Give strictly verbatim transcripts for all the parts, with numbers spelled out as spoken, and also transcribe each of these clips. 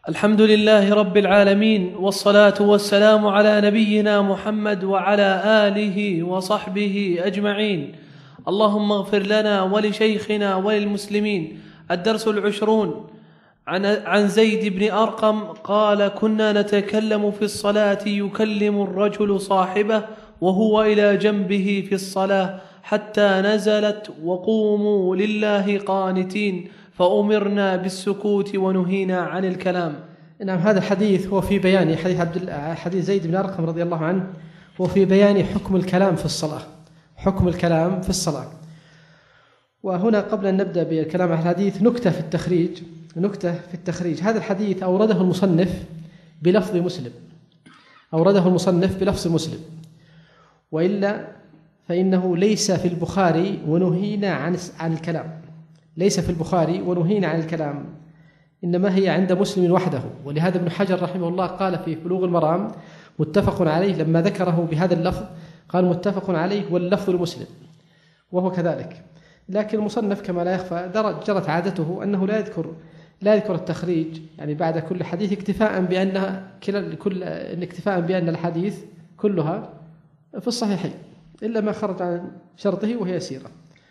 الحمد لله رب العالمين، والصلاة والسلام على نبينا محمد وعلى آله وصحبه أجمعين. اللهم اغفر لنا ولشيخنا وللمسلمين. الدرس العشرون عن عن زيد بن أرقم قال: كنا نتكلم في الصلاة يكلم الرجل صاحبه وهو إلى جنبه في الصلاة حتى نزلت: وقوموا لله قانتين، فأمرنا بالسكوت ونهينا عن الكلام. نعم، هذا الحديث هو في بيان حديث عبد حديث زيد بن أرقم رضي الله عنه، هو في بيان حكم الكلام في الصلاة، حكم الكلام في الصلاة. وهنا قبل أن نبدأ بالكلام عن الحديث نكتة في التخريج نكتة في التخريج هذا الحديث أورده المصنف بلفظ مسلم أورده المصنف بلفظ مسلم وإلا فإنه ليس في البخاري ونهينا عن عن الكلام ليس في البخاري ونهينا عن الكلام إنما هي عند مسلم وحده. ولهذا ابن حجر رحمه الله قال في بلوغ المرام متفق عليه، لما ذكره بهذا اللفظ قال متفق عليه واللفظ المسلم، وهو كذلك. لكن المصنف كما لا يخفى جرت عادته أنه لا يذكر لا يذكر التخريج يعني بعد كل حديث اكتفاء بأن كل اكتفاء بأن الحديث كلها في الصحيحين إلا ما خرج عن شرطه وهي سيرة.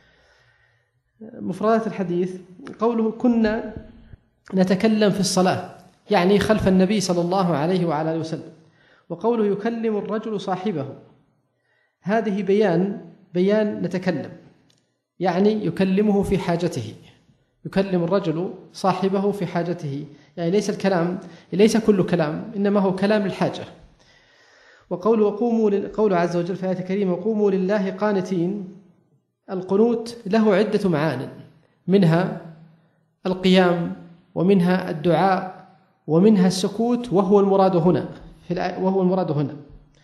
مفردات الحديث: قوله كنا نتكلم في الصلاة يعني خلف النبي صلى الله عليه وعلى آله وسلم. وقوله يكلم الرجل صاحبه، هذه بيان بيان نتكلم يعني يكلمه في حاجته، يكلم الرجل صاحبه في حاجته، يعني ليس الكلام ليس كل كلام إنما هو كلام الحاجة. وقوله وقوموا قوله عز وجل في آية كريمة: وقوموا لله قانتين، القنوت له عدة معان، منها القيام ومنها الدعاء ومنها السكوت، وهو المراد هنا في وهو المراد هنا.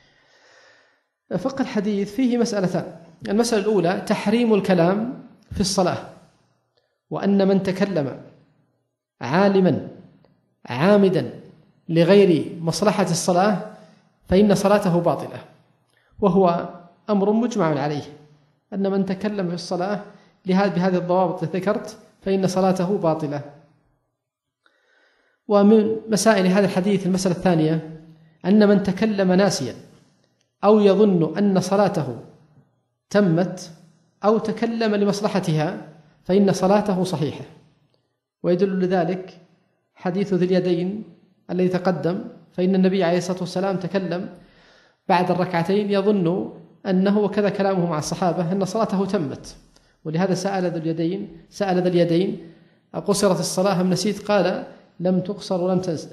فقه الحديث فيه مسألتان: المسألة الأولى تحريم الكلام في الصلاة، وأن من تكلم عالما عامدا لغير مصلحة الصلاة فإن صلاته باطلة، وهو أمر مجمع عليه أن من تكلم في الصلاة بهذه الضوابط التي ذكرت فإن صلاته باطلة. ومن مسائل هذا الحديث المسألة الثانية أن من تكلم ناسيا أو يظن أن صلاته تمت أو تكلم لمصلحتها فإن صلاته صحيحة. ويدل لذلك حديث ذي اليدين الذي تقدم، فإن النبي عليه الصلاة والسلام تكلم بعد الركعتين يظن أنه وكذا كلامه مع الصحابة أن صلاته تمت، ولهذا سأل ذو اليدين سأل ذا اليدين أقصرت الصلاة أم نسيت؟ قال لم تقصر ولم تنسى.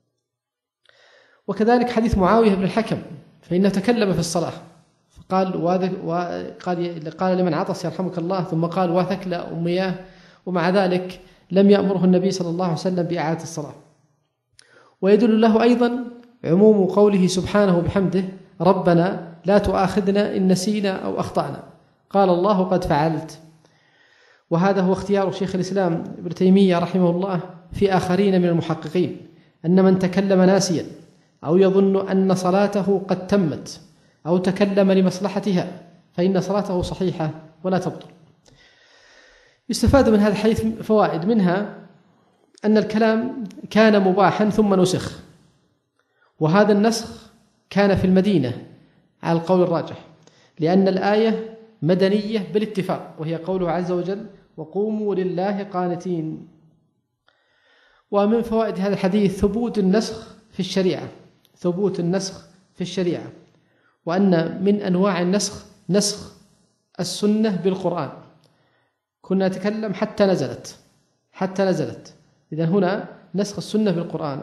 وكذلك حديث معاوية بن الحكم فإنه تكلم في الصلاة فقال وقال قال لمن عطس يرحمك الله، ثم قال وثكل أمياه، ومع ذلك لم يأمره النبي صلى الله عليه وسلم بإعادة الصلاة. ويدل له أيضا عموم قوله سبحانه بحمده: ربنا لا تؤاخذنا إن نسينا أو أخطأنا، قال الله قد فعلت. وهذا هو اختيار شيخ الإسلام ابن تيمية رحمه الله في آخرين من المحققين، أن من تكلم ناسيا أو يظن أن صلاته قد تمت أو تكلم لمصلحتها فإن صلاته صحيحة ولا تبطل. يستفاد من هذا الحديث فوائد، منها أن الكلام كان مباحا ثم نسخ، وهذا النسخ كان في المدينة على القول الراجح، لأن الآية مدنية بالاتفاق، وهي قوله عز وجل: وقوموا لله قانتين. ومن فوائد هذا الحديث ثبوت النسخ في الشريعة ثبوت النسخ في الشريعة وأن من أنواع النسخ نسخ السنة بالقرآن. كنا نتكلم حتى نزلت حتى نزلت إذن هنا نسخ السنة بالقرآن.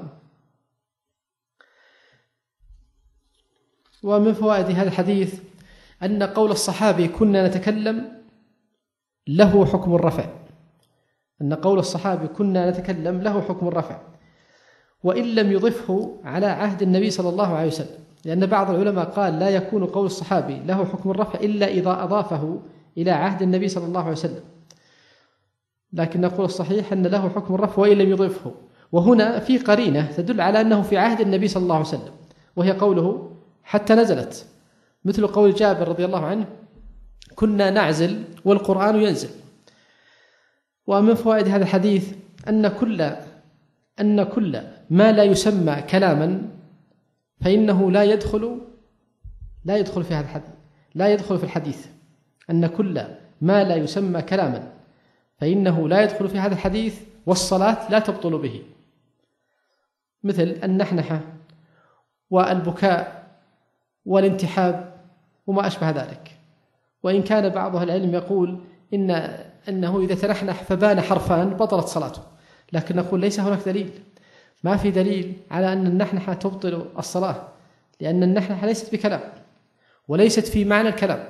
ومن فوائد هذا الحديث أن قول الصحابي كنا نتكلم له حكم الرفع أن قول الصحابي كنا نتكلم له حكم الرفع، وإن لم يضفه على عهد النبي صلى الله عليه وسلم، لأن بعض العلماء قال لا يكون قول الصحابي له حكم الرفع إلا إذا أضافه إلى عهد النبي صلى الله عليه وسلم، لكن نقول الصحيح أن له حكم الرفع وإن لم يضفه. وهنا في قرينة تدل على أنه في عهد النبي صلى الله عليه وسلم، وهي قوله حتى نزلت، مثل قول جابر رضي الله عنه: كنا نعزل والقرآن ينزل. ومن فوائد هذا الحديث أن كل أن كل ما لا يسمى كلاما فإنه لا يدخل لا يدخل في هذا الحديث لا يدخل في الحديث أن كل ما لا يسمى كلاما فإنه لا يدخل في هذا الحديث، والصلاة لا تبطل به، مثل النحنحة والبكاء والانتحاب وما أشبه ذلك. وإن كان بعض أهل العلم يقول إن أنه إذا تنحنح فبان حرفان بطلت صلاته، لكن نقول ليس هناك دليل، ما في دليل على أن النحنحة تبطل الصلاة، لأن النحنحة ليست بكلام وليست في معنى الكلام.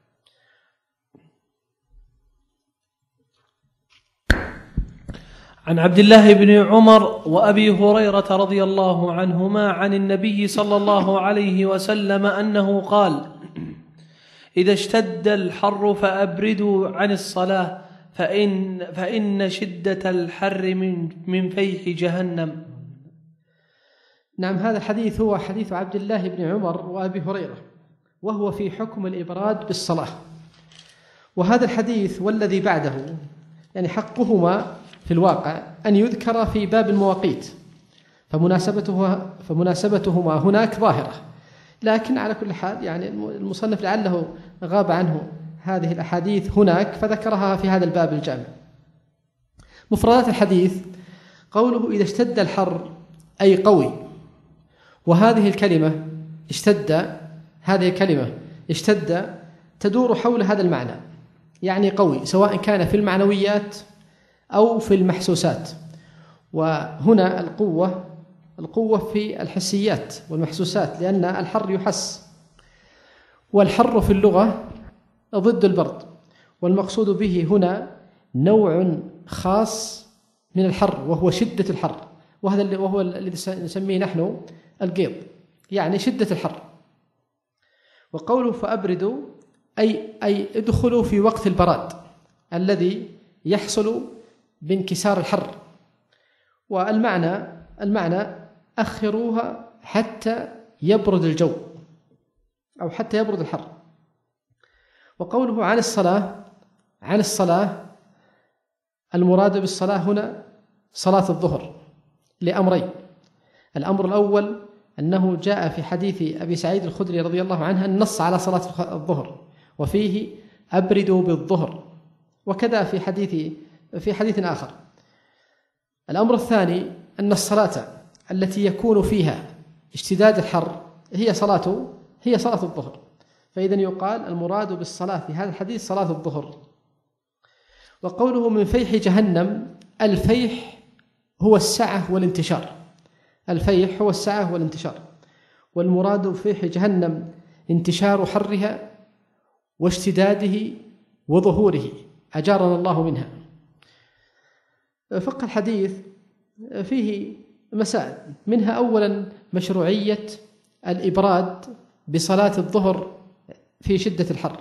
عن عبد الله بن عمر وأبي هريرة رضي الله عنهما عن النبي صلى الله عليه وسلم أنه قال: إذا اشتد الحر فأبردوا عن الصلاة فإن, فإن شدة الحر من, من فيح جهنم. نعم، هذا الحديث هو حديث عبد الله بن عمر وأبي هريرة، وهو في حكم الإبراد بالصلاة. وهذا الحديث والذي بعده يعني حقهما في الواقع أن يذكر في باب المواقيت، فمناسبتها فمناسبتهما هناك ظاهرة، لكن على كل حال يعني المصنف لعله غاب عنه هذه الأحاديث هناك فذكرها في هذا الباب الجامع. مفردات الحديث: قوله إذا اشتد الحر أي قوي، وهذه الكلمة اشتد هذه الكلمة اشتد تدور حول هذا المعنى، يعني قوي، سواء كان في المعنويات أو في المحسوسات. وهنا القوة القوة في الحسيات والمحسوسات، لأن الحر يحس، والحر في اللغة ضد البرد، والمقصود به هنا نوع خاص من الحر وهو شدة الحر، وهذا اللي وهو الذي نسميه نحن القيض، يعني شدة الحر. وقوله فأبردوا أي أي ادخلوا في وقت البراد الذي يحصل بانكسار الحر، والمعنى المعنى أخروها حتى يبرد الجو أو حتى يبرد الحر. وقوله عن الصلاة عن الصلاة المراد بالصلاة هنا صلاة الظهر لأمرين: الأمر الأول أنه جاء في حديث أبي سعيد الخدري رضي الله عنه النص على صلاة الظهر، وفيه أبردوا بالظهر، وكذا في حديث في حديث آخر. الأمر الثاني أن الصلاة التي يكون فيها اشتداد الحر هي صلاة هي صلاة الظهر، فإذن يقال المراد بالصلاة في هذا الحديث صلاة الظهر. وقوله من فيح جهنم، الفيح هو السعة والانتشار، الفيح هو السعة والانتشار، والمراد بفيح جهنم انتشار حرها واشتداده وظهوره، أجارنا الله منها. فقه الحديث فيه مسائل، منها أولا مشروعية الإبراد بصلاة الظهر في شدة الحر،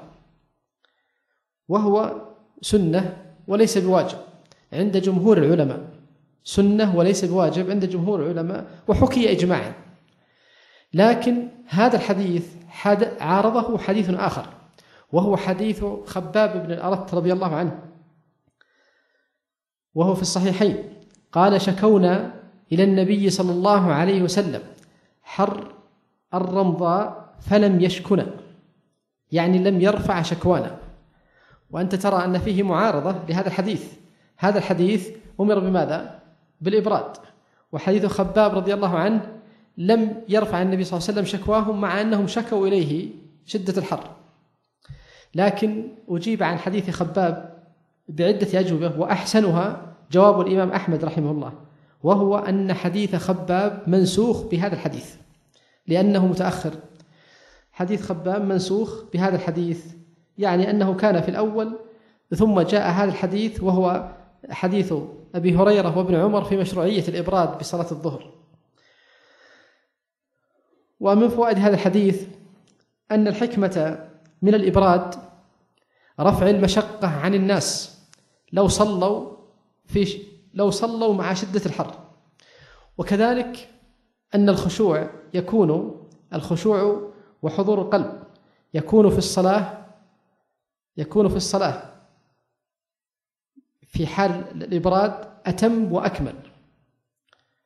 وهو سنة وليس بواجب عند جمهور العلماء، سنة وليس بواجب عند جمهور العلماء، وحكي إجماعا. لكن هذا الحديث عارضه حديث آخر، وهو حديث خباب بن الأرت رضي الله عنه، وهو في الصحيحين، قال: شكونا إلى النبي صلى الله عليه وسلم حر الرمضاء فلم يشكنا، يعني لم يرفع شكوانا. وأنت ترى أن فيه معارضة لهذا الحديث، هذا الحديث أمر بماذا؟ بالإبراد، وحديث خباب رضي الله عنه لم يرفع النبي صلى الله عليه وسلم شكواهم مع أنهم شكوا إليه شدة الحر. لكن أجيب عن حديث خباب بعدة أجوبة، وأحسنها جواب الإمام أحمد رحمه الله، وهو أن حديث خباب منسوخ بهذا الحديث لأنه متأخر. حديث خباب منسوخ بهذا الحديث، يعني أنه كان في الأول ثم جاء هذا الحديث، وهو حديث أبي هريرة وابن عمر في مشروعية الإبراد بصلاة الظهر. ومن فوائد هذا الحديث أن الحكمة من الإبراد رفع المشقة عن الناس لو صلوا في لو صلوا مع شدة الحر، وكذلك أن الخشوع يكون الخشوع وحضور القلب يكون في الصلاة يكون في الصلاة في حال الإبراد أتم وأكمل.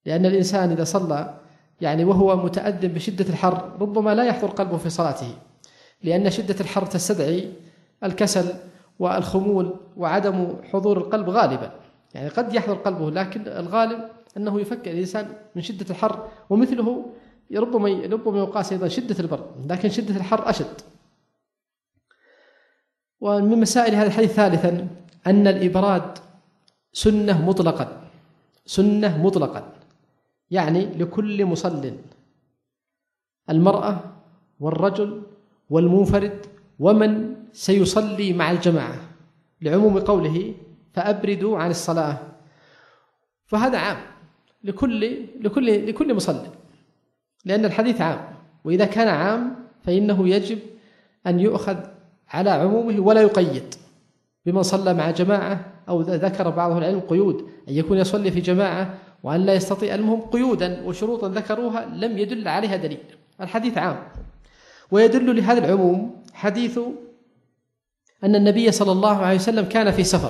لأن الإنسان إذا صلى يعني وهو متأذن بشدة الحر ربما لا يحضر قلبه في صلاته، لأن شدة الحر تستدعي الكسل والخمول وعدم حضور القلب غالبا. يعني قد يحضر قلبه لكن الغالب أنه يفكر الإنسان من شدة الحر، ومثله ربما ربما يقاس أيضا شدة البرد، لكن شدة الحر أشد. ومن مسائل هذا الحديث ثالثا أن الإبراد سنة مطلقا، سنة مطلقا يعني لكل مصل، المرأة والرجل والمنفرد ومن سيصلي مع الجماعة، لعموم قوله فأبردوا عن الصلاة، فهذا عام لكل لكل لكل مصل، لأن الحديث عام، وإذا كان عام فإنه يجب أن يؤخذ على عمومه ولا يقيد بمن صلى مع جماعة، أو ذكر بعض العلم قيود أن يكون يصلي في جماعة وأن لا يستطيع، المهم قيودا وشروطا ذكروها لم يدل عليها دليل. الحديث عام. ويدل لهذا العموم حديث أن النبي صلى الله عليه وسلم كان في سفر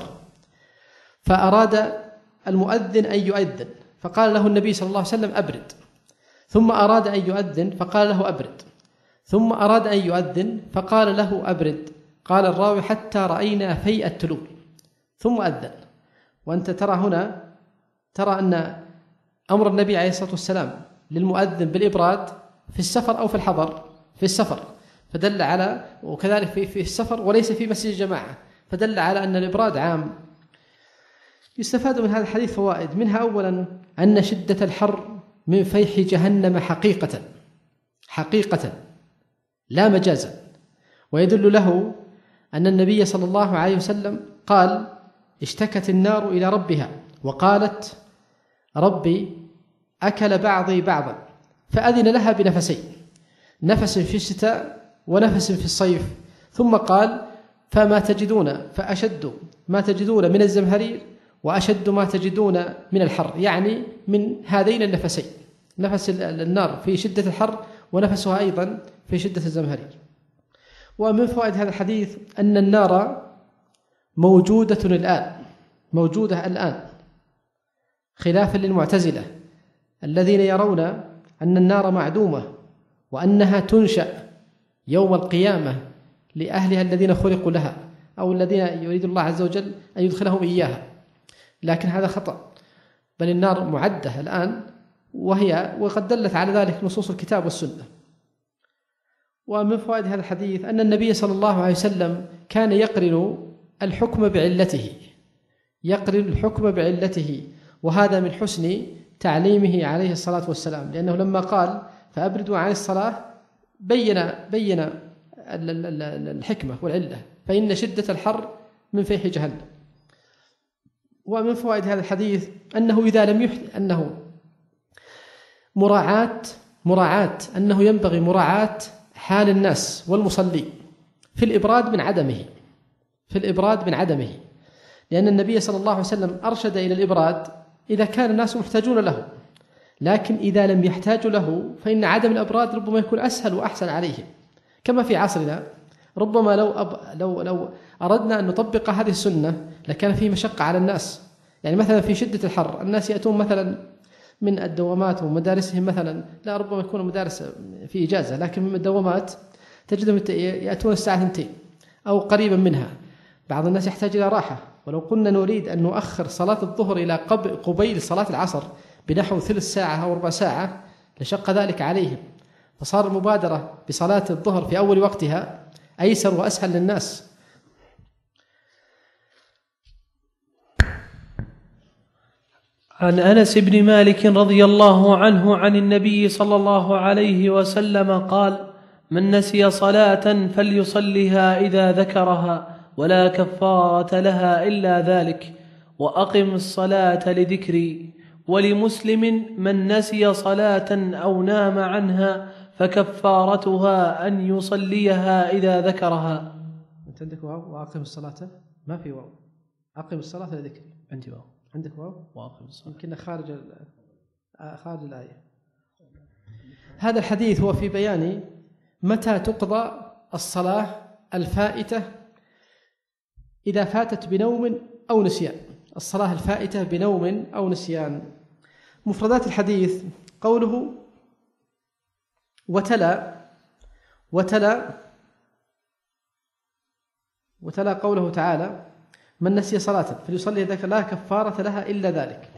فأراد المؤذن أن يؤذن فقال له النبي صلى الله عليه وسلم أبرد، ثم أراد أن يؤذن فقال له أبرد، ثم أراد أن يؤذن فقال له أبرد، قال الراوي حتى رأينا فيء التلول ثم أذن. وأنت ترى هنا ترى أن أمر النبي عليه الصلاة والسلام للمؤذن بالإبراد في السفر أو في الحضر، في السفر، فدل على، وكذلك في في السفر وليس في مسجد الجماعة، فدل على أن الإبراد عام. يستفاد من هذا الحديث فوائد، منها أولا أن شدة الحر من فيح جهنم حقيقة حقيقة لا مجازا، ويدل له أن النبي صلى الله عليه وسلم قال اشتكت النار إلى ربها وقالت ربي أكل بعضي بعضا، فأذن لها بنفسين، نفس في الشتاء ونفس في الصيف، ثم قال فما تجدون فأشد ما تجدون من الزمهرير وأشد ما تجدون من الحر، يعني من هذين النفسين، نفس النار في شدة الحر ونفسها أيضا في شدة الزمهرير. ومن فوائد هذا الحديث أن النار موجودة الآن، موجودة الآن، خلافا للمعتزلة الذين يرون أن النار معدومة وأنها تنشأ يوم القيامة لأهلها الذين خلقوا لها، أو الذين يريد الله عز وجل أن يدخلهم إياها، لكن هذا خطأ، بل النار معدة الآن، وهي وقد دلت على ذلك نصوص الكتاب والسنة. ومن فوائد هذا الحديث أن النبي صلى الله عليه وسلم كان يقرن الحكم بعلته، يقرن الحكم بعلته، وهذا من حسن تعليمه عليه الصلاة والسلام، لأنه لما قال فأبردوا عن الصلاة بين بين الحكمة والعلة، فإن شدة الحر من فيح جهنم. ومن فوائد هذا الحديث أنه إذا لم يحدث أنه مراعاة مراعاة أنه ينبغي مراعاة حال الناس والمصلي في الإبراد من عدمه، في الإبراد من عدمه، لأن النبي صلى الله عليه وسلم أرشد إلى الإبراد إذا كان الناس محتاجون له، لكن إذا لم يحتاجوا له فإن عدم الإبراد ربما يكون أسهل وأحسن عليهم، كما في عصرنا ربما لو أب لو لو أردنا أن نطبق هذه السنة لكان فيه مشقة على الناس. يعني مثلا في شدة الحر الناس يأتون مثلا من الدوامات ومدارسهم، مثلا لا ربما يكون مدارس في إجازة، لكن من الدوامات تجدهم يأتون الساعة اثنتين أو قريبا منها. بعض الناس يحتاج إلى راحة، ولو قلنا نريد أن نؤخر صلاة الظهر إلى قبيل صلاة العصر بنحو ثلث ساعة أو ربع ساعة لشق ذلك عليهم، فصار المبادرة بصلاة الظهر في أول وقتها أيسر وأسهل للناس. عن أنس بن مالك رضي الله عنه عن النبي صلى الله عليه وسلم قال: من نسي صلاة فليصلها إذا ذكرها ولا كفارة لها إلا ذلك، وأقم الصلاة لذكري. ولمسلم: من نسي صلاة أو نام عنها فكفارتها أن يصليها إذا ذكرها. أنت عندك واو وأقم الصلاة؟ ما في واو، أقم الصلاة لذكري. عندي واو. عندك واو وأقم الصلاة، يمكن خارج خارج الآية. هذا الحديث هو في بيان متى تقضى الصلاة الفائتة إذا فاتت بنوم أو نسيان، الصلاة الفائتة بنوم أو نسيان. مفردات الحديث قوله وتلا وتلا وتلا قوله تعالى من نسي صلاة فليصلي ذاك لا كفارة لها إلا ذلك،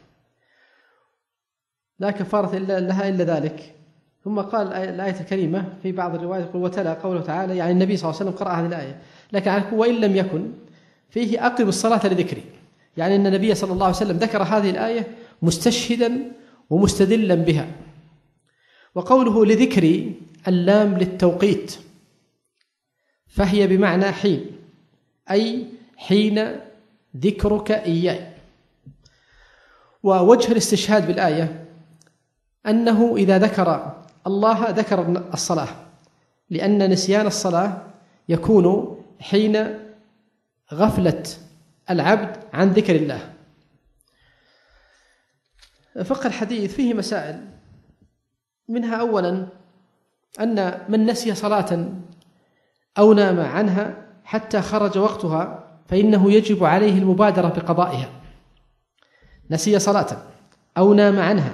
لا كفارة إلا لها إلا ذلك. ثم قال الآية الكريمة في بعض الروايات يقول وتلا قوله تعالى، يعني النبي صلى الله عليه وسلم قرأ هذه الآية، لكن وإن لم يكن فيه أقم الصلاة لذكري، يعني أن النبي صلى الله عليه وسلم ذكر هذه الآية مستشهدا ومستدلا بها. وقوله لذكري اللام للتوقيت، فهي بمعنى حين، أي حين ذكرك إياي. ووجه الاستشهاد بالآية أنه إذا ذكر الله ذكر الصلاة، لأن نسيان الصلاة يكون حين غفلة العبد عن ذكر الله. فقه الحديث فيه مسائل، منها أولا أن من نسي صلاة أو نام عنها حتى خرج وقتها فإنه يجب عليه المبادرة بقضائها. نسي صلاة أو نام عنها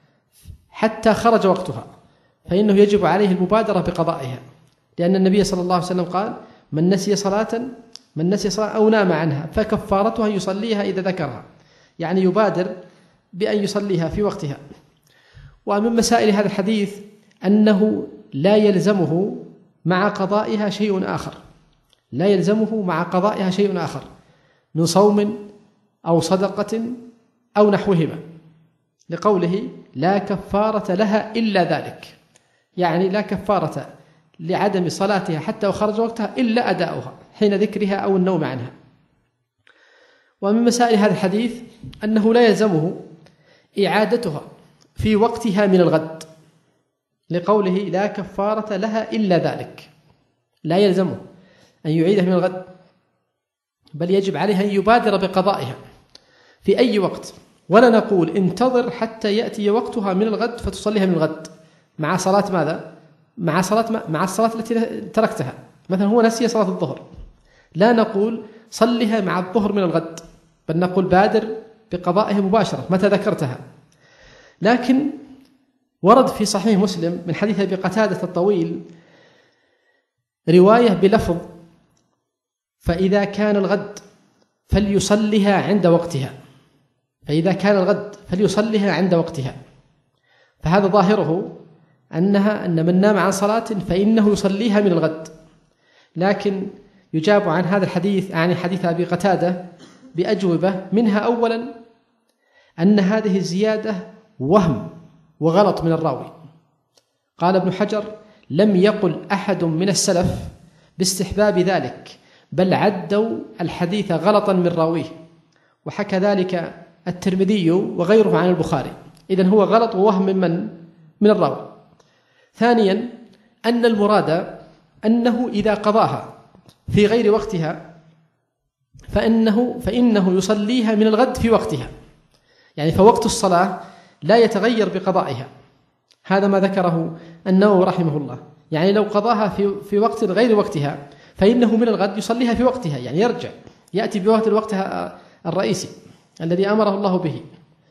حتى خرج وقتها فإنه يجب عليه المبادرة بقضائها، لأن النبي صلى الله عليه وسلم قال من نسي صلاة من نسي صلاة أو نام عنها فكفارتها يصليها إذا ذكرها، يعني يبادر بأن يصليها في وقتها. ومن مسائل هذا الحديث أنه لا يلزمه مع قضائها شيء آخر، لا يلزمه مع قضائها شيء آخر من صوم أو صدقة أو نحوهما، لقوله لا كفارة لها إلا ذلك، يعني لا كفارة لعدم صلاتها حتى وخرج وقتها إلا أداؤها حين ذكرها أو النوم عنها. ومن مسائل هذا الحديث أنه لا يلزمه إعادتها في وقتها من الغد، لقوله لا كفارة لها إلا ذلك، لا يلزمه أن يعيدها من الغد، بل يجب عليه أن يبادر بقضائها في أي وقت، ولا نقول انتظر حتى يأتي وقتها من الغد فتصليها من الغد مع صلاة ماذا؟ مع صلاة مع الصلاة التي تركتها. مثلا هو نسي صلاة الظهر، لا نقول صلها مع الظهر من الغد، بل نقول بادر بقضائها مباشرة متى ذكرتها. لكن ورد في صحيح مسلم من حديث أبي قتادة الطويل رواية بلفظ فإذا كان الغد فليصلها عند وقتها، فإذا كان الغد فليصلها عند وقتها، فهذا ظاهره أنها أن من نام عن صلاة فإنه يصليها من الغد. لكن يجاب عن هذا الحديث عن حديث أبي قتادة بأجوبة، منها أولا أن هذه الزيادة وهم وغلط من الراوي. قال ابن حجر لم يقل أحد من السلف باستحباب ذلك، بل عدوا الحديث غلطا من راويه، وحكى ذلك الترمذي وغيره عن البخاري، إذن هو غلط ووهم من من, من الراوي. ثانيا أن المراد أنه إذا قضاها في غير وقتها فإنه, فإنه يصليها من الغد في وقتها، يعني فوقت الصلاة لا يتغير بقضائها. هذا ما ذكره النووي رحمه الله، يعني لو قضاها في, في وقت غير وقتها فإنه من الغد يصليها في وقتها، يعني يرجع يأتي بوقت الوقت الرئيسي الذي أمره الله به،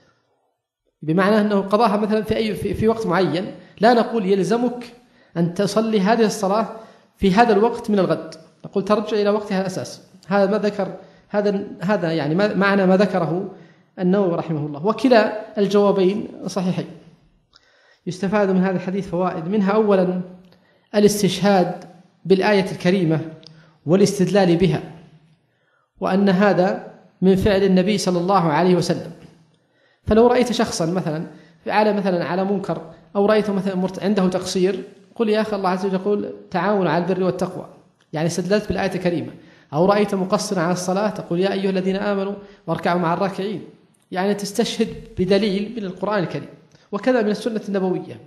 بمعنى أنه قضاها مثلا في, أي في, في وقت معين، لا نقول يلزمك أن تصلي هذه الصلاة في هذا الوقت من الغد، نقول ترجع إلى وقتها الأساس. هذا ما ذكر هذا هذا يعني ما معنى ما ذكره النووي رحمه الله. وكلا الجوابين صحيحين. يستفاد من هذا الحديث فوائد، منها أولا الاستشهاد بالآية الكريمة والاستدلال بها، وأن هذا من فعل النبي صلى الله عليه وسلم. فلو رأيت شخصا مثلا على مثلا على منكر أو رأيته مثلا عنده تقصير، قل يا أخي الله عز وجل يقول تعاونوا على البر والتقوى، يعني استدللت بالآية الكريمة. أو رأيت مقصرا على الصلاة تقول يا أيها الذين آمنوا واركعوا مع الراكعين، يعني تستشهد بدليل من القرآن الكريم، وكذا من السنة النبوية.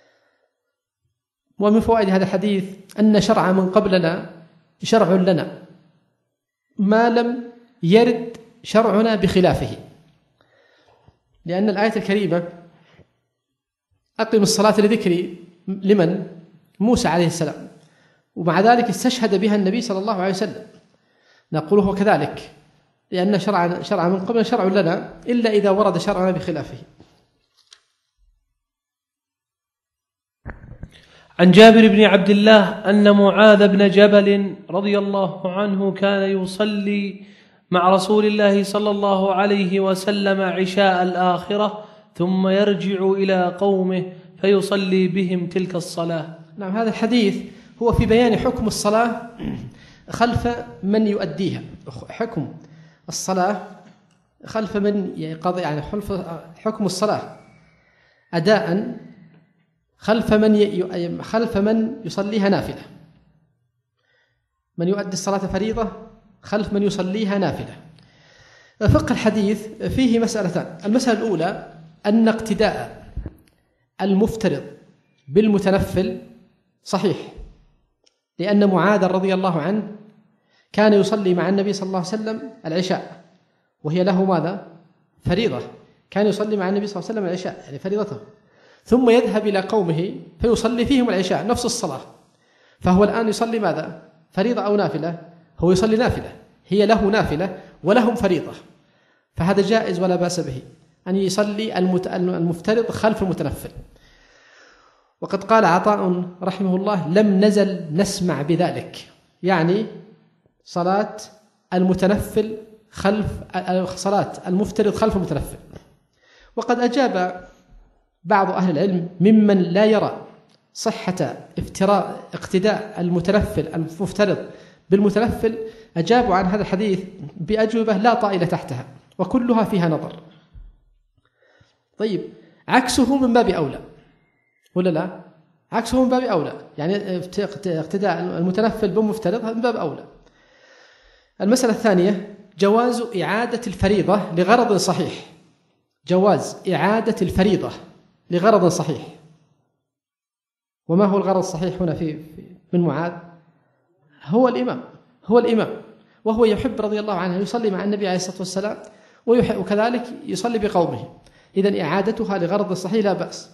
ومن فوائد هذا الحديث أن شرع من قبلنا شرع لنا ما لم يرد شرعنا بخلافه، لأن الآية الكريمة أقم الصلاة لذكري لمن؟ موسى عليه السلام، ومع ذلك استشهد بها النبي صلى الله عليه وسلم. نقول هو كذلك، لأن شرع شرع من قبل شرع لنا إلا إذا ورد شرعنا بخلافه. عن جابر بن عبد الله أن معاذ بن جبل رضي الله عنه كان يصلي مع رسول الله صلى الله عليه وسلم عشاء الآخرة ثم يرجع إلى قومه فيصلي بهم تلك الصلاة. نعم، هذا الحديث هو في بيان حكم الصلاة خلف من يؤديها، حكم الصلاة خلف من يقضي، يعني حكم الصلاة أداء خلف من خلف من يصليها نافلة، من يؤدي الصلاة فريضة خلف من يصليها نافلة. فقه الحديث فيه مسألتان. المسألة الأولى أن اقتداء المفترض بالمتنفل صحيح، لأن معاذ رضي الله عنه كان يصلي مع النبي صلى الله عليه وسلم العشاء، وهي له ماذا؟ فريضة. كان يصلي مع النبي صلى الله عليه وسلم العشاء يعني فريضته، ثم يذهب إلى قومه فيصلي فيهم العشاء نفس الصلاة. فهو الآن يصلي ماذا؟ فريضة أو نافلة؟ هو يصلي نافلة، هي له نافلة ولهم فريضة، فهذا جائز ولا بأس به أن يصلي المفترض خلف المتنفل. وقد قال عطاء رحمه الله: لم نزل نسمع بذلك، يعني صلاة المتنفل خلف صلاة المفترض خلف المتنفل. وقد أجاب بعض أهل العلم ممن لا يرى صحة افتراء اقتداء المتنفل المفترض بالمتنفل، أجابوا عن هذا الحديث بأجوبة لا طائل تحتها وكلها فيها نظر. طيب، عكسه من باب أولى ولا لا؟ عكسه من باب أولى، يعني اقتداء المتنفل بالمفترض من باب أولى. المسألة الثانية جواز إعادة الفريضة لغرض صحيح، جواز إعادة الفريضة لغرض صحيح. وما هو الغرض الصحيح هنا في من معاذ؟ هو الإمام، هو الإمام وهو يحب رضي الله عنه يصلي مع النبي عليه الصلاة والسلام وكذلك يصلي بقومه، إذن إعادتها لغرض صحيح لا بأس.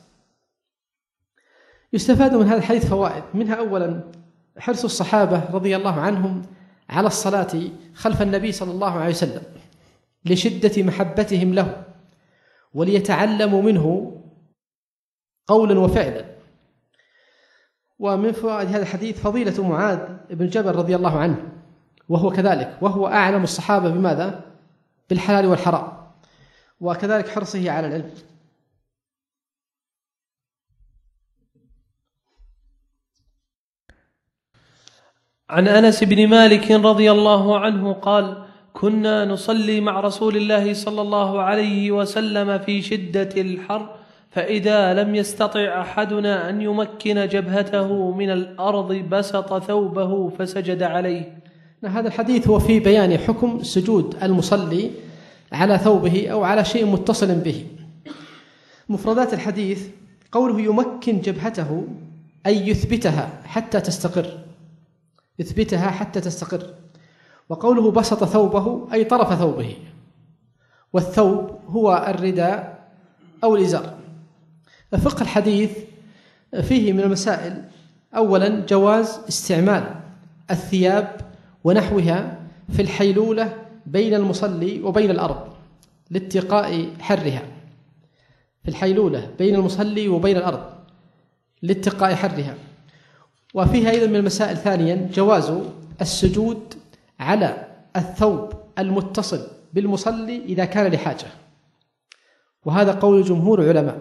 يستفاد من هذا الحديث فوائد، منها أولا حرص الصحابة رضي الله عنهم على الصلاة خلف النبي صلى الله عليه وسلم لشدة محبتهم له، وليتعلموا منه قولا وفعلا. ومن فوائد هذا الحديث فضيلة معاذ بن جبل رضي الله عنه، وهو كذلك وهو أعلم الصحابة بماذا؟ بالحلال والحرام، وكذلك حرصه على العلم. عن أنس بن مالك رضي الله عنه قال: كنا نصلي مع رسول الله صلى الله عليه وسلم في شدة الحر، فإذا لم يستطع أحدنا أن يمكن جبهته من الأرض بسط ثوبه فسجد عليه. هذا الحديث هو في بيان حكم سجود المصلي على ثوبه أو على شيء متصل به. مفردات الحديث: قوله يمكن جبهته أي يثبتها حتى تستقر، يثبتها حتى تستقر. وقوله بسط ثوبه أي طرف ثوبه، والثوب هو الرداء أو الإزار. فقه الحديث فيه من المسائل أولا جواز استعمال الثياب ونحوها في الحيلولة بين المصلي وبين الأرض لاتقاء حرها، في الحيلولة بين المصلي وبين الأرض لاتقاء حرها. وفيها أيضا من المسائل ثانيا جواز السجود على الثوب المتصل بالمصلي إذا كان لحاجة، وهذا قول جمهور العلماء،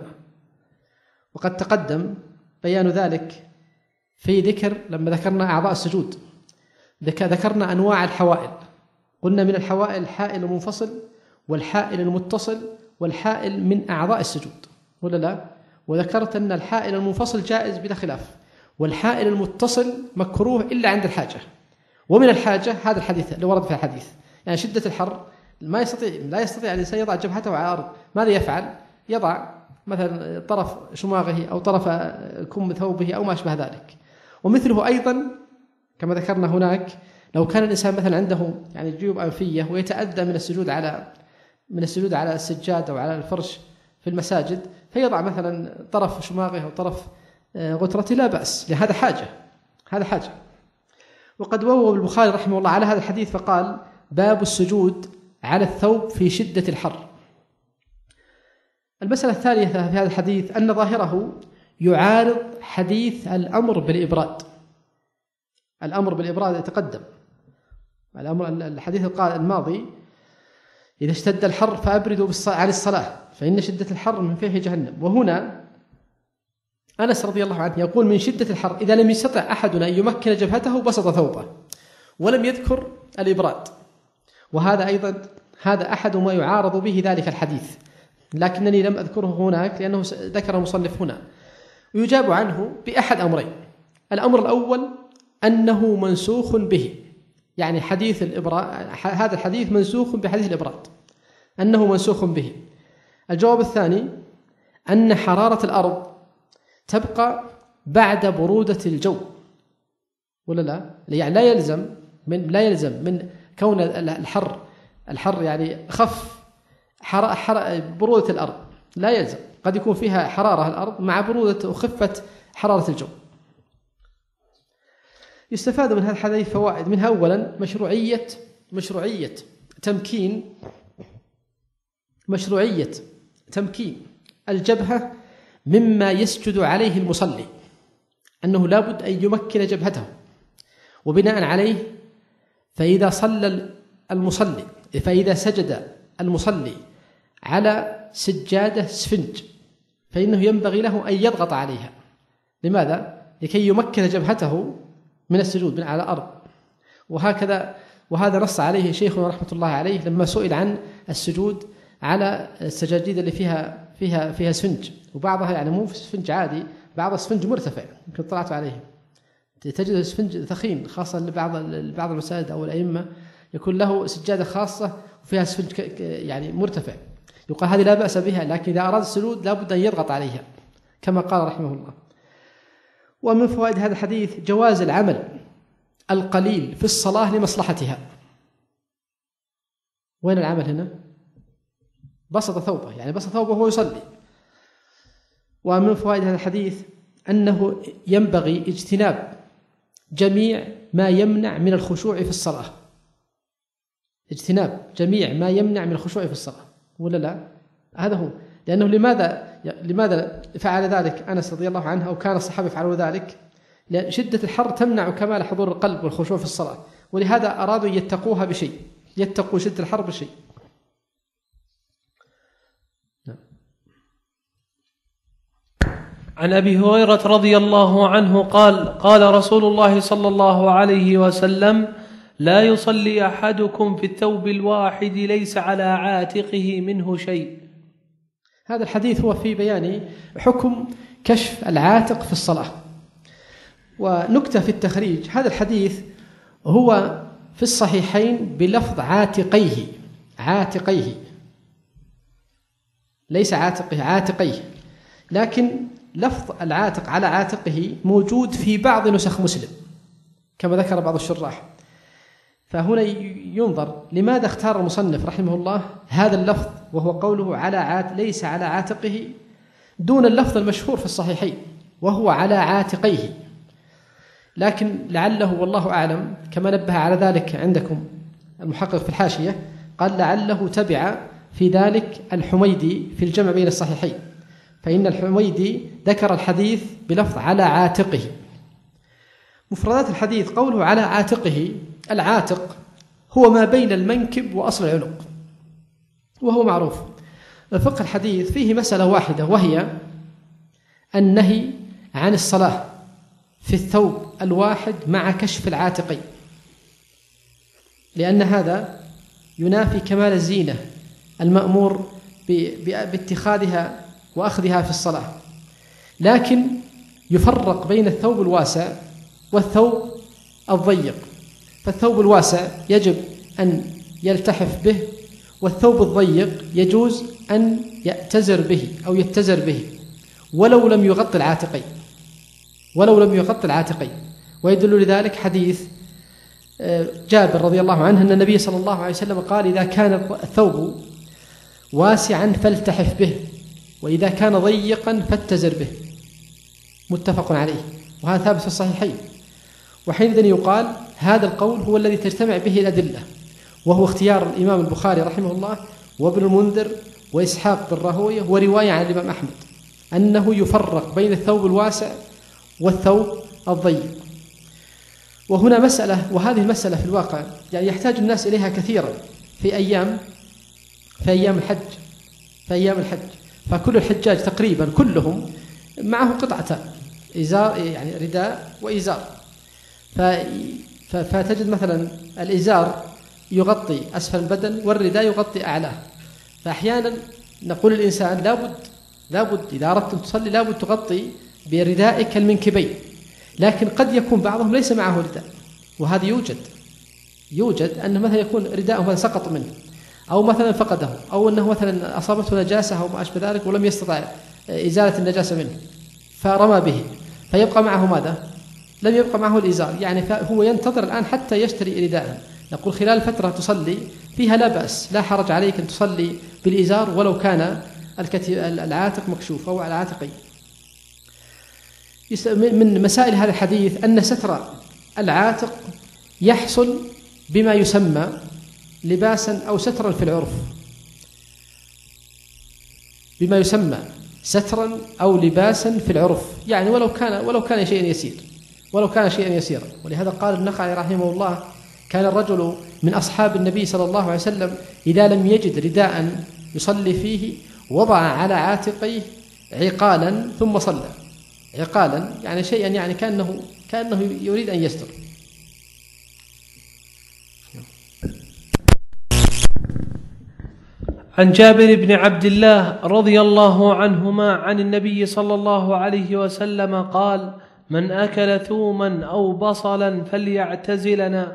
وقد تقدم بيان ذلك في ذكر لما ذكرنا أعضاء السجود، ذكرنا أنواع الحوائل، قلنا من الحوائل الحائل المنفصل والحائل المتصل والحائل من أعضاء السجود ولا لا؟ وذكرت أن الحائل المنفصل جائز بلا خلاف، والحائل المتصل مكروه إلا عند الحاجة. ومن الحاجة هذا الحديث اللي ورد في الحديث، يعني شدة الحر ما يستطيع لا يستطيع الإنسان يضع جبهته على الأرض، ماذا يفعل؟ يضع مثلا طرف شماغه أو طرف كم ثوبه أو ما أشبه ذلك. ومثله أيضا كما ذكرنا هناك لو كان الإنسان مثلا عنده يعني جيوب أنفية ويتأذى من السجود على من السجود على السجاد أو على الفرش في المساجد، فيضع مثلا طرف شماغه أو طرف غترته لا بأس، لهذا حاجة، هذا حاجة. وقد بوب البخاري رحمه الله على هذا الحديث فقال: باب السجود على الثوب في شدة الحر. المسألة الثالثة في هذا الحديث أن ظاهره يعارض حديث الأمر بالإبراد. الأمر بالإبراد يتقدم الأمر الحديث الماضي: إذا اشتد الحر فأبردوا عن الصلاة فإن شدة الحر من فيه جهنم. وهنا أنس رضي الله عنه يقول: من شدة الحر إذا لم يستطع أحدنا أن يمكن جبهته بسط ثوبه، ولم يذكر الإبراد. وهذا أيضا هذا أحد ما يعارض به ذلك الحديث، لكنني لم أذكره هناك لأنه ذكر المصنف هنا. ويجاب عنه بأحد أمرين: الأمر الأول أنه منسوخ به، يعني حديث الإبراد، هذا الحديث منسوخ بحديث الإبراد، أنه منسوخ به. الجواب الثاني أن حرارة الأرض تبقى بعد برودة الجو، ولا لا؟ يعني لا يلزم من لا يلزم من كون الحر الحر يعني خف حر حر برودة الأرض، لا يلزم، قد يكون فيها حرارة الأرض مع برودة وخفة حرارة الجو. يستفاد من هذا الحديث فوائد، منها أولا مشروعية مشروعية تمكين مشروعية تمكين الجبهة مما يسجد عليه المصلي، أنه لابد أن يمكن جبهته، وبناء عليه فإذا صلى المصلي فإذا سجد المصلي على سجادة سفنج فإنه ينبغي له أن يضغط عليها. لماذا؟ لكي يمكن جبهته من السجود من على الأرض. وهكذا وهذا نص عليه شيخنا رحمة الله عليه لما سئل عن السجود على السجاجيد اللي فيها فيها فيها سفنج، وبعضها يعني مو سفنج عادي، بعض السفنج مرتفع يمكن طلعت عليه، تجد السفنج ثخين، خاصة لبعض بعض المساجد أو الأئمة يكون له سجادة خاصة وفيها سفنج يعني مرتفع، يقال هذه لا بأس بها، لكن إذا أراد السجود لابد أن يضغط عليها كما قال رحمه الله. ومن فوائد هذا الحديث جواز العمل القليل في الصلاة لمصلحتها. وين العمل هنا؟ بسط ثوبه، يعني بسط ثوبه وهو يصلي. ومن فوائد هذا الحديث أنه ينبغي اجتناب جميع ما يمنع من الخشوع في الصلاة، اجتناب جميع ما يمنع من الخشوع في الصلاة، ولا لا؟ هذا هو. لأنه لماذا لماذا فعل ذلك أنس رضي الله عنه، أو كان الصحابة يفعلون ذلك؟ لأن شدة الحر تمنع كمال حضور القلب والخشوع في الصلاة، ولهذا أرادوا يتقوها بشيء، يتقوا شدة الحر بشيء. عن أبي هريرة رضي الله عنه قال: قال رسول الله صلى الله عليه وسلم: لا يصلي أحدكم في الثوب الواحد ليس على عاتقه منه شيء. هذا الحديث هو في بيان حكم كشف العاتق في الصلاة. ونكتة في التخريج: هذا الحديث هو في الصحيحين بلفظ عاتقيه، عاتقيه ليس عاتقه، عاتقيه، لكن لفظ العاتق على عاتقه موجود في بعض نسخ مسلم كما ذكر بعض الشراح. فهنا ينظر لماذا اختار المصنف رحمه الله هذا اللفظ، وهو قوله على عات ليس على عاتقه، دون اللفظ المشهور في الصحيحين وهو على عاتقيه. لكن لعله والله أعلم كما نبه على ذلك عندكم المحقق في الحاشية، قال لعله تبع في ذلك الحميدي في الجمع بين الصحيحين، فإن الحميدي ذكر الحديث بلفظ على عاتقه. مفردات الحديث قوله على عاتقه، العاتق هو ما بين المنكب وأصل العنق، وهو معروف. فقه الحديث فيه مسألة واحدة، وهي النهي عن الصلاة في الثوب الواحد مع كشف العاتقين، لأن هذا ينافي كمال الزينة المأمور باتخاذها وأخذها في الصلاة. لكن يفرق بين الثوب الواسع والثوب الضيق، فالثوب الواسع يجب أن يلتحف به، والثوب الضيق يجوز أن يأتزر به أو يتزر به ولو لم يغطي العاتقين، ولو لم يغطي العاتقين. ويدل لذلك حديث جابر رضي الله عنه أن النبي صلى الله عليه وسلم قال: إذا كان الثوب واسعا فالتحف به، وإذا كان ضيقا فاتزر به، متفق عليه، وهذا ثابت في الصحيحين. وحينئذ يقال هذا القول هو الذي تجتمع به الأدلة، وهو اختيار الإمام البخاري رحمه الله وابن المنذر وإسحاق بن راهويه ورواية عن الإمام أحمد. أنه يفرق بين الثوب الواسع والثوب الضيق. وهنا مسألة، وهذه المسألة في الواقع يعني يحتاج الناس إليها كثيرا في أيام في أيام الحج في أيام الحج فكل الحجاج تقريبا كلهم معه قطعتان، إزار يعني رداء وإزار، فتجد مثلا الإزار يغطي أسفل البدن والرداء يغطي أعلاه. فأحيانا نقول الإنسان لابد لابد إذا أردت أن تصلي لابد تغطي بردائك المنكبين، لكن قد يكون بعضهم ليس معه رداء، وهذا يوجد يوجد أنه مثلا يكون رداءه سقط منه أو مثلا فقده أو أنه مثلا أصابته نجاسة أو ما أشبه ذلك ولم يستطع إزالة النجاسة منه فرمى به، فيبقى معه ماذا؟ لم يبقى معه الإزار، يعني هو ينتظر الآن حتى يشتري رداء. نقول خلال فترة تصلي فيها لا بأس، لا حرج عليك أن تصلي بالإزار ولو كان العاتق مكشوف أو العاتقين. من مسائل هذا الحديث أن ستر العاتق يحصل بما يسمى لباسا أو سترا في العرف، بما يسمى سترا أو لباسا في العرف، يعني ولو كان ولو كان شيئا يسير ولو كان شيئا يسيرا. ولهذا قال النخعي رحمه الله: كان الرجل من أصحاب النبي صلى الله عليه وسلم إذا لم يجد رداء يصلي فيه وضع على عاتقيه عقالا ثم صلى. عقالا يعني شيئا يعني كأنه كأنه يريد أن يستر. عن جابر بن عبد الله رضي الله عنهما عن النبي صلى الله عليه وسلم قال: من أكل ثوما أو بصلا فليعتزلنا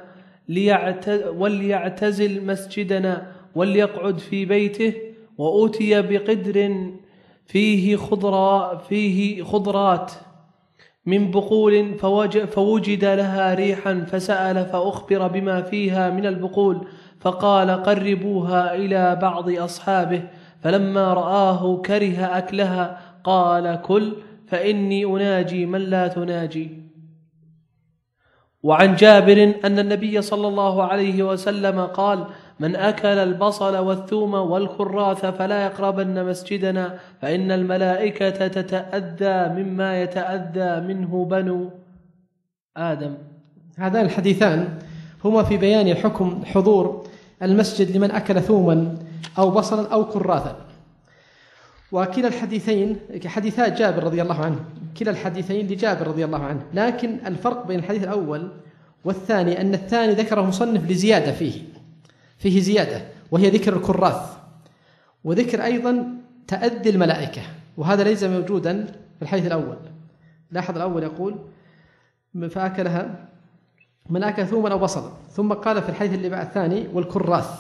وليعتزل مسجدنا وليقعد في بيته، وأوتي بقدر فيه خضرا فيه خضرات من بقول فوجد لها ريحا، فسأل فأخبر بما فيها من البقول، فقال: قربوها إلى بعض أصحابه، فلما رآه كره أكلها قال: كل فإني أناجي من لا تناجي. وعن جابر أن النبي صلى الله عليه وسلم قال: من أكل البصل والثوم والكراث فلا يقربن مسجدنا، فإن الملائكة تتأذى مما يتأذى منه بنو آدم. هذان الحديثان هما في بيان حكم حضور المسجد لمن أكل ثوما أو بصلا أو كراثا. وكلا الحديثين حديثات جابر رضي الله عنه، كلا الحديثين لجابر رضي الله عنه، لكن الفرق بين الحديث الأول والثاني أن الثاني ذكره مصنف لزيادة فيه فيه زيادة، وهي ذكر الكراث، وذكر أيضا تأذي الملائكة، وهذا ليس موجودا في الحديث الأول. لاحظ الأول يقول: فأكلها من أكل ثوما أو بصلا، ثم قال في الحديث اللي بعد الثاني والكراث.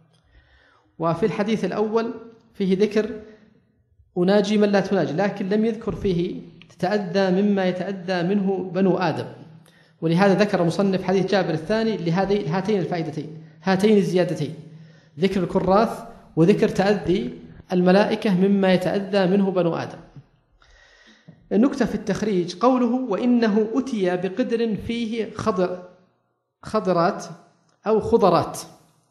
وفي الحديث الأول فيه ذكر أناجي من لا تناجي، لكن لم يذكر فيه تتأذى مما يتأذى منه بنو آدم، ولهذا ذكر مصنف حديث جابر الثاني لهاتين الفائدتين، هاتين الزيادتين، ذكر الكراث وذكر تأذي الملائكة مما يتأذى منه بنو آدم. النكتة في التخريج قوله: وإنه أتي بقدر فيه خضر خضرات أو خضرات،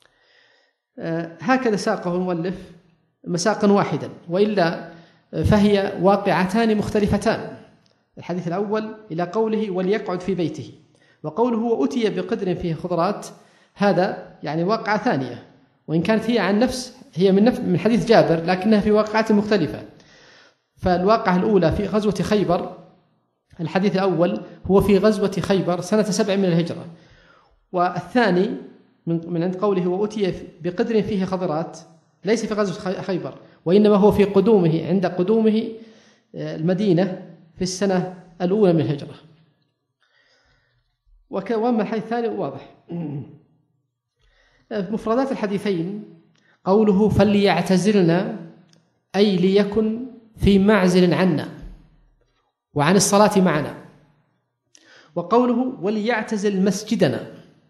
آه هكذا ساقه المؤلف مساقا واحدا، وإلا فهي واقعتان مختلفتان. الحديث الأول إلى قوله: وليقعد في بيته، وقوله: وأتي بقدر فيه خضرات، هذا يعني واقعة ثانية، وإن كانت هي عن نفس هي من نفس من حديث جابر، لكنها في واقعات مختلفة. فالواقعة الأولى في غزوة خيبر، الحديث الأول هو في غزوة خيبر سنة سبع من الهجرة، والثاني من عند قوله: وأتي بقدر فيه خضرات، ليس في غزوة خيبر، وإنما هو في قدومه عند قدومه المدينة في السنة الأولى من الهجرة. وأما الحديث الثاني واضح. مفردات الحديثين قوله: فليعتزلنا، أي ليكن في معزل عنا وعن الصلاة معنا، وقوله: وليعتزل مسجدنا،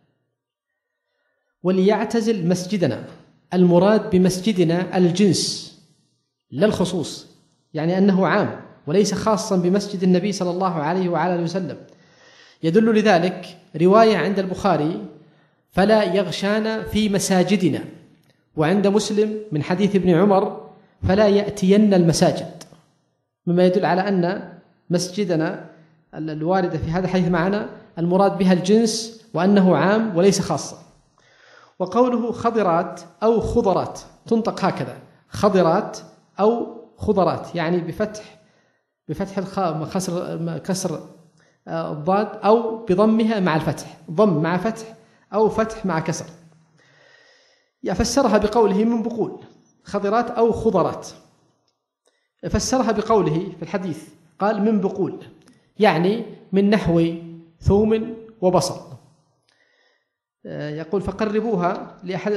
وليعتزل مسجدنا، المراد بمسجدنا الجنس لا الخصوص، يعني أنه عام وليس خاصا بمسجد النبي صلى الله عليه وعلى آله وسلم. يدل لذلك رواية عند البخاري: فلا يغشانا في مساجدنا، وعند مسلم من حديث ابن عمر: فلا يأتين المساجد. مما يدل على أن مسجدنا الواردة في هذا الحديث معنا المراد بها الجنس وأنه عام وليس خاصا. وقوله خضرات أو خضرات تنطق هكذا، خضرات أو خضرات، يعني بفتح بفتح الخاء كسر كسر الضاد أو بضمها مع الفتح، ضم مع فتح أو فتح مع كسر. يفسرها بقوله من بقول، خضرات أو خضرات. فسرها بقوله في الحديث قال من بقول، يعني من نحو ثوم وبصل. يقول فقربوها لأحد،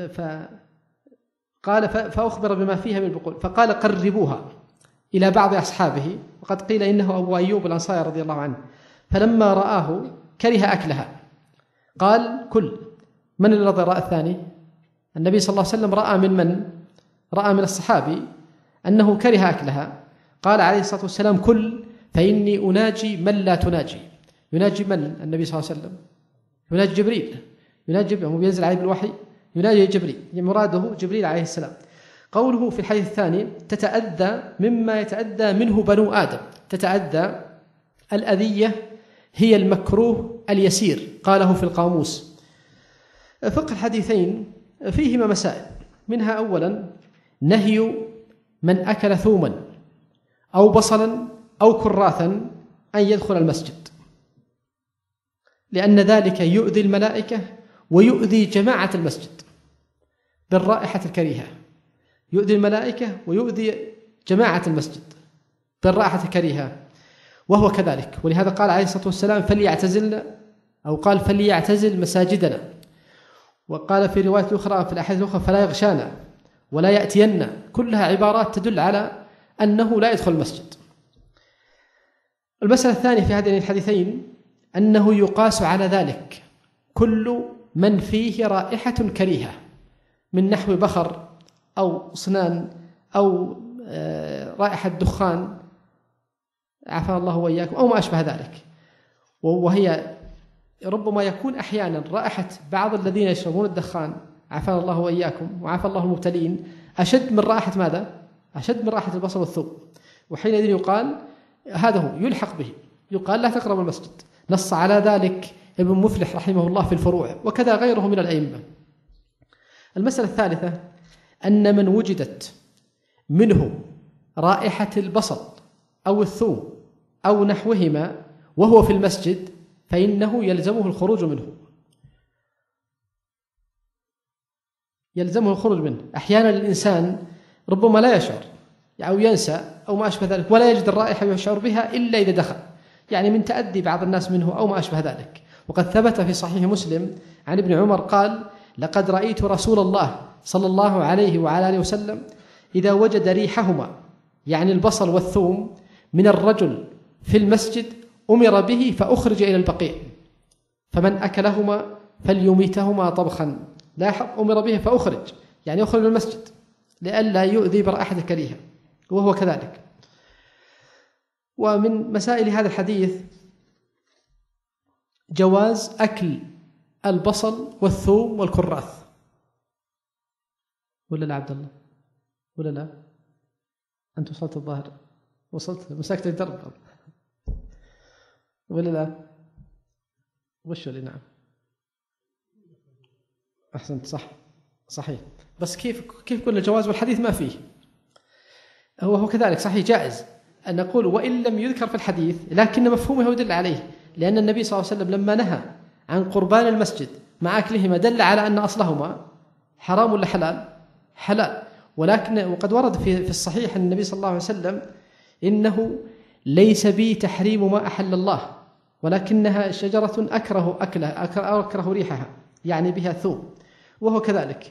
فقال فأخبر بما فيها من بقول، فقال قربوها إلى بعض أصحابه، وقد قيل إنه أبو أيوب الأنصاري رضي الله عنه، فلما رآه كره أكلها قال كل. من الذي رأى الثاني؟ النبي صلى الله عليه وسلم رأى من من؟ رأى من الصحابي أنه كره أكلها، قال عليه الصلاة والسلام كل فإني أناجي من لا تناجي. يناجي من النبي صلى الله عليه وسلم؟ يناجي جبريل، يناجي جبريل، هو بينزل عليه بالوحي، يناجي جبريل، مراده جبريل عليه السلام. قوله في الحديث الثاني تتأذى مما يتأذى منه بنو آدم، تتأذى الأذية هي المكروه اليسير، قاله في القاموس. فقه الحديثين فيهما مسائل، منها أولا نهي من أكل ثوما أو بصلا أو كراثا أن يدخل المسجد، لأن ذلك يؤذي الملائكة ويؤذي جماعة المسجد بالرائحة الكريهة، يؤذي الملائكة ويؤذي جماعة المسجد بالرائحة الكريهة، وهو كذلك. ولهذا قال عليه الصلاة والسلام فليعتزلنا، أو قال فليعتزل مساجدنا، وقال في رواية أخرى في الأحاديث الأخرى فلا يغشانا ولا يأتينا، كلها عبارات تدل على أنه لا يدخل المسجد. المسألة الثانية في هذين الحديثين أنه يقاس على ذلك كل من فيه رائحة كريهة من نحو بخر أو أصنان أو رائحة دخان، عافانا الله وإياكم، أو ما أشبه ذلك. وهي ربما يكون أحيانا رائحة بعض الذين يشربون الدخان، عافانا الله وإياكم وعافى الله المبتلين، أشد من رائحة ماذا؟ أشد من رائحة البصل والثوم. وحينئذ يقال هذا هو يلحق به، يقال لا تقرب المسجد. نص على ذلك ابن مفلح رحمه الله في الفروع، وكذا غيره من الأئمة. المسألة الثالثة أن من وجدت منه رائحة البصل أو الثوم أو نحوهما وهو في المسجد فإنه يلزمه الخروج منه، يلزمه الخروج منه. أحيانا الإنسان ربما لا يشعر أو ينسى أو ما أشبه ذلك، ولا يجد الرائحة يشعر بها إلا إذا دخل، يعني من تأدي بعض الناس منه أو ما أشبه ذلك. وقد ثبت في صحيح مسلم عن ابن عمر قال لقد رأيت رسول الله صلى الله عليه وعلى آله وسلم إذا وجد ريحهما، يعني البصل والثوم، من الرجل في المسجد أمر به فأخرج إلى البقيع، فمن أكلهما فليميتهما طبخا، لا أمر به فأخرج، يعني أخرج من المسجد لئلا يؤذي برائحة كريهة، وهو كذلك. ومن مسائل هذا الحديث جواز أكل البصل والثوم والكراث، ولا لا عبد الله؟ ولا لا؟ أنت وصلت الظاهر، وصلت مسكت الدرب، ولا لا؟ وش اللي نعم؟ أحسنت، صح صحيح. بس كيف كيف قلنا جواز والحديث ما فيه؟ هو هو كذلك صحيح جائز أن نقول وإن لم يذكر في الحديث، لكن مفهومه يدل عليه، لأن النبي صلى الله عليه وسلم لما نهى عن قربان المسجد مع أكلهما دل على أن أصلهما حرام ولا حلال؟ حلال. ولكن وقد ورد في في الصحيح أن النبي صلى الله عليه وسلم إنه ليس بي تحريم ما أحل الله، ولكنها شجرة أكره أكلها أكره ريحها، يعني بها ثوم، وهو كذلك.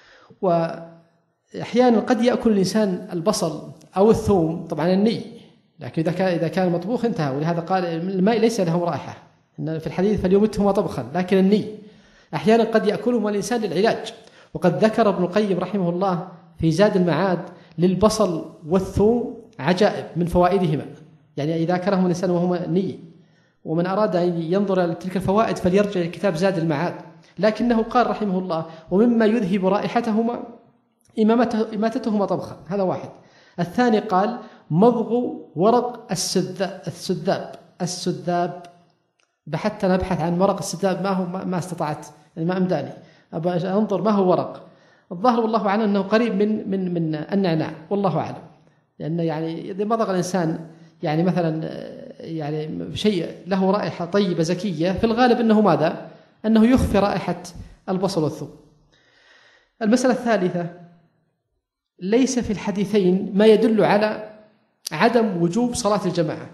وأحيانا قد يأكل الإنسان البصل أو الثوم طبعا الني، لكن إذا كان إذا كان مطبوخ انتهى، ولهذا قال الماء ليس له رائحة، إن في الحديث فليمتهما طبخا، لكن الني أحيانا قد يأكلهما الإنسان للعلاج. وقد ذكر ابن القيم رحمه الله في زاد المعاد للبصل والثوم عجائب من فوائدهما، يعني إذا أكلهما الإنسان وهما ني، ومن أراد أن ينظر إلى تلك الفوائد فليرجع إلى كتاب زاد المعاد. لكنه قال رحمه الله ومما يذهب رائحتهما إماتتهما طبخا، هذا واحد. الثاني قال مضغ ورق السذاب السذاب السذاب بحثت أنا أبحث عن ورق السذاب ما هو ما استطعت، يعني ما أمداني، أبغى أنظر ما هو ورق. الظاهر والله أعلم أنه قريب من من من النعناع والله أعلم، لأن يعني إذا مضغ الإنسان يعني مثلا يعني شيء له رائحة طيبة زكية في الغالب أنه ماذا؟ أنه يخفي رائحة البصل والثوم. المسألة الثالثة، ليس في الحديثين ما يدل على عدم وجوب صلاة الجماعة،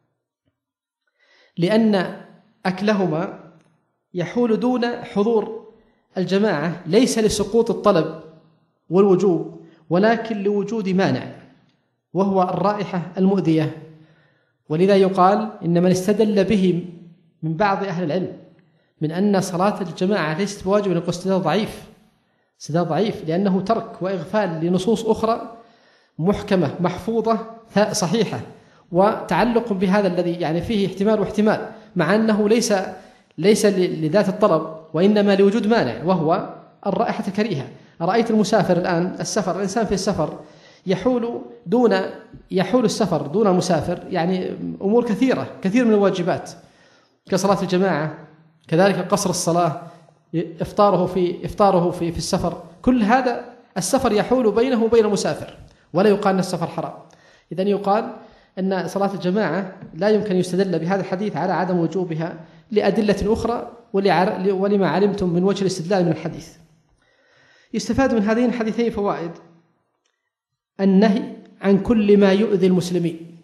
لأن أكلهما يحول دون حضور الجماعة ليس لسقوط الطلب والوجوب، ولكن لوجود مانع وهو الرائحة المؤذية. ولذا يقال إن من استدل به من بعض أهل العلم من أن صلاة الجماعة ليست بواجب يقول استدلال ضعيف، استدلال ضعيف لأنه ترك وإغفال لنصوص أخرى محكمة محفوظة صحيحة، وتعلق بهذا الذي يعني فيه احتمال واحتمال، مع أنه ليس ليس لذات الطلب وإنما لوجود مانع وهو الرائحة الكريهة. رأيت المسافر الآن، السفر، الإنسان في السفر يحول دون يحول السفر دون المسافر يعني أمور كثيرة كثير من الواجبات كصلاة الجماعة، كذلك قصر الصلاة، إفطاره في إفطاره في في السفر، كل هذا السفر يحول بينه وبين المسافر، ولا يقال أن السفر حرام. إذن يقال أن صلاة الجماعة لا يمكن يستدل بهذا الحديث على عدم وجوبها لأدلة أخرى ولما علمتم من وجه الاستدلال من الحديث. يستفاد من هذين الحديثين فوائد: النهي عن كل ما يؤذي المسلمين،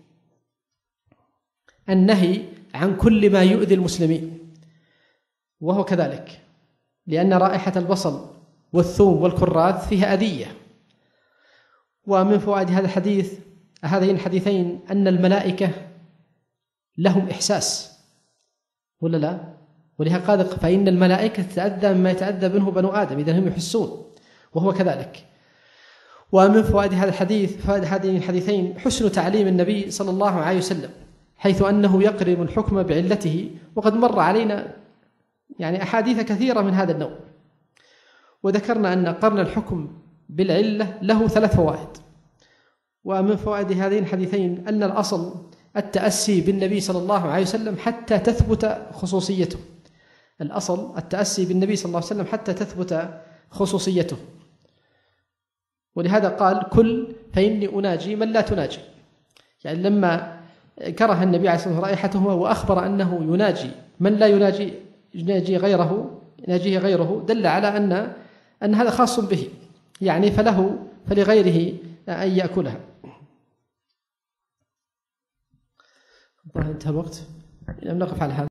النهي عن كل ما يؤذي المسلمين، وهو كذلك لأن رائحة البصل والثوم والكراث فيها أذية. ومن فوائد هذا الحديث هذين الحديثين أن الملائكة لهم إحساس ولا لا؟ ولها قال فإن الملائكة تتأذى مما يتأذى منه بنو آدم، إذا هم يحسون، وهو كذلك. ومن فوائد هذا الحديث فوائد هذين الحديثين حسن تعليم النبي صلى الله عليه وسلم، حيث أنه يقرن الحكم بعلته، وقد مر علينا يعني أحاديث كثيرة من هذا النوع، وذكرنا أن قرن الحكم بالعلة له ثلاث فوائد. ومن فوائد هذين الحديثين أن الأصل التأسي بالنبي صلى الله عليه وسلم حتى تثبت خصوصيته، الأصل التأسي بالنبي صلى الله عليه وسلم حتى تثبت خصوصيته. ولهذا قال كل فإني أناجي من لا تناجي، يعني لما كره النبي عليه الصلاة والسلام رائحته وأخبر أنه يناجي من لا يناجي يناجي غيره يناجيه غيره، دل على أن أن هذا خاص به، يعني فله فلغيره أن يأكلها. انتهى الوقت، لم نقف على هذا.